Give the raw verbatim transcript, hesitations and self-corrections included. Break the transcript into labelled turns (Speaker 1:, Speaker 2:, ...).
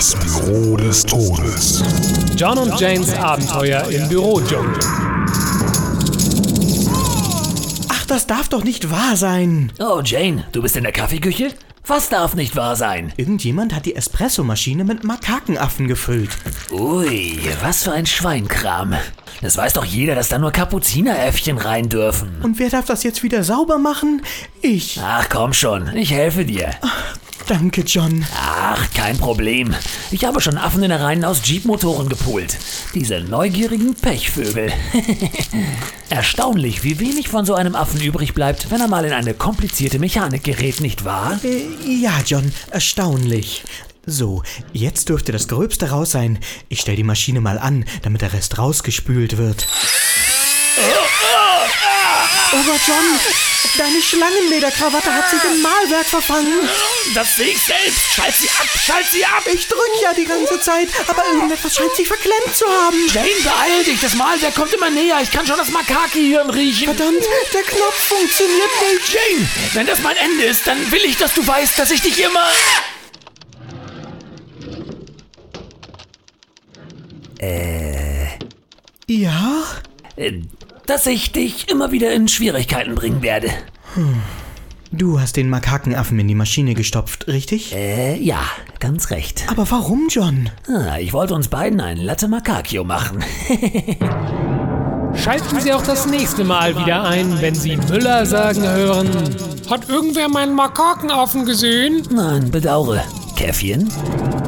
Speaker 1: Das Büro des Todes.
Speaker 2: John und Janes Abenteuer im Bürodschungel.
Speaker 3: Ach, das darf doch nicht wahr sein.
Speaker 4: Oh, Jane, du bist in der Kaffeeküche? Was darf nicht wahr sein?
Speaker 3: Irgendjemand hat die Espressomaschine mit Makakenaffen gefüllt.
Speaker 4: Ui, was für ein Schweinkram. Das weiß doch jeder, dass da nur Kapuzineräffchen rein dürfen.
Speaker 3: Und wer darf das jetzt wieder sauber machen? Ich.
Speaker 4: Ach, komm schon, ich helfe dir.
Speaker 3: Danke, John.
Speaker 4: Ach, kein Problem. Ich habe schon Affen in der Reihen aus Jeep-Motoren gepult. Diese neugierigen Pechvögel. Erstaunlich, wie wenig von so einem Affen übrig bleibt, wenn er mal in eine komplizierte Mechanik gerät, nicht wahr?
Speaker 3: Äh, ja, John, erstaunlich. So, jetzt dürfte das Gröbste raus sein. Ich stell die Maschine mal an, damit der Rest rausgespült wird. Aber John, deine Schlangenlederkrawatte hat sich im Mahlwerk verfangen.
Speaker 4: Das sehe ich selbst. Schalt sie ab, schalt sie ab.
Speaker 3: Ich drück ja die ganze Zeit, aber irgendetwas scheint sich verklemmt zu haben.
Speaker 4: Jane, beeil dich. Das Mahlwerk kommt immer näher. Ich kann schon das Makake-Hirn riechen.
Speaker 3: Verdammt, der Knopf funktioniert nicht.
Speaker 4: Jane, wenn das mein Ende ist, dann will ich, dass du weißt, dass ich dich immer... Äh...
Speaker 3: Ja?
Speaker 4: Äh, dass ich dich immer wieder in Schwierigkeiten bringen werde.
Speaker 3: Hm. Du hast den Makakenaffen in die Maschine gestopft, richtig?
Speaker 4: Äh, ja, ganz recht.
Speaker 3: Aber warum, John?
Speaker 4: Ah, ich wollte uns beiden ein Latte Macacchio machen.
Speaker 2: Schalten Sie auch das nächste Mal wieder ein, wenn Sie Müller sagen hören:
Speaker 5: Hat irgendwer meinen Makakenaffen gesehen?
Speaker 4: Nein, bedaure. Käffchen?